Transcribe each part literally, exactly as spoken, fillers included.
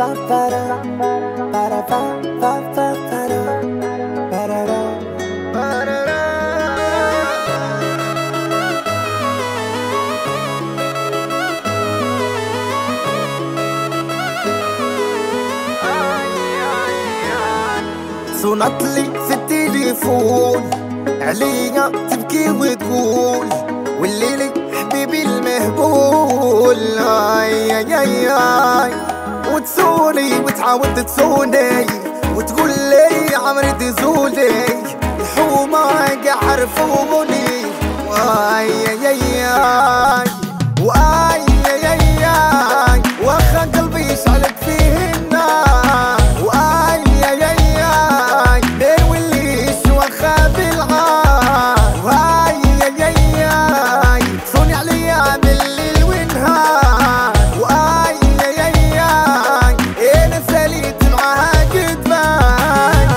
صونت لي في التليفون عليا تبكي وتقول والليلي حبيبي المهبول. اي اي اي اي وتسولي وتعاود تسولي وتقول لي عمري تزولي الحومة قاع عرفوني. واي اي اي اي واي اي اي اي واخا قلبي يشعلك فيه النار. واي اي اي اي لين وليش واخا بالعار. واي اي اي اي صوني عليا بالليل والنهار. واي اي اي اي انا ساليت معاها قدامي.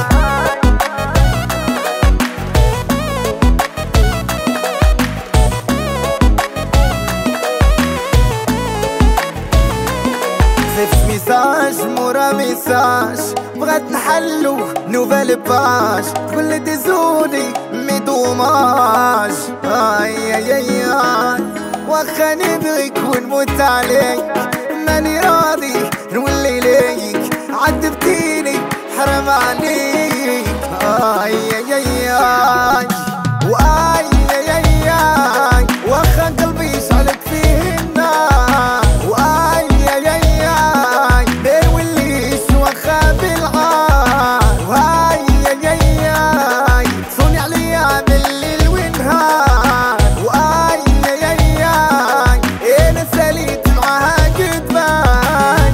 زفت ميساج مورا ميساج بغات نحلو نوفال باج تقول لي ديزولي مي دوماج. اي اي اي اي واخا نبغيك ونموت عليك ماني راضي نولي ليك عذبتيني حرام عليك. اي اي اي اي واي اي اي اي واخا قلبي يشعلك فيه النار. واي اي اي اي لين وليش واخا بالعار. واي اي اي اي صوني عليا بالليل والنهار. واي اي اي اي انا ساليت معاها قدامي.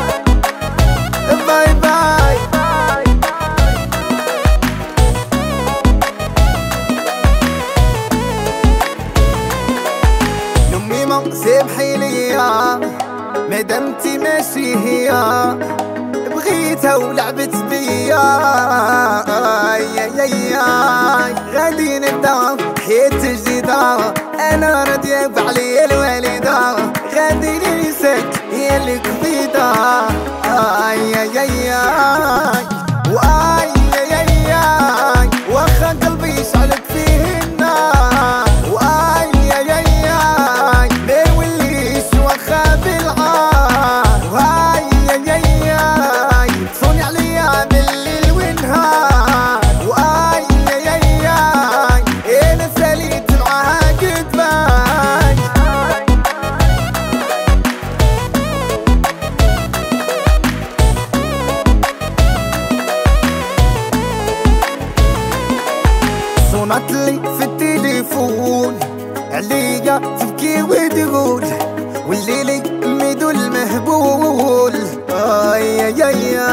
باي باي نميمة سامحي ليا مادامتي ماشي هي بغيتها ولعبت بيا. اي اي اي اي غادي نبدا حياة جديدة انا راضية بعليا الوالدة غادي ننساك هي الكبيدة. اي اي اي اي واي اي اي اي واخا قلبي يشعلك فيه النار. واي اي اي اي لين وليش واخا بالعار. واي اي اي اي صوني عليا بالليل والنهار. واي اي اي اي انا ساليت معاها قدامي. صونت لي في التليفون عليا تبكي وتقول والليلي ميدو المهبول. اي اي اي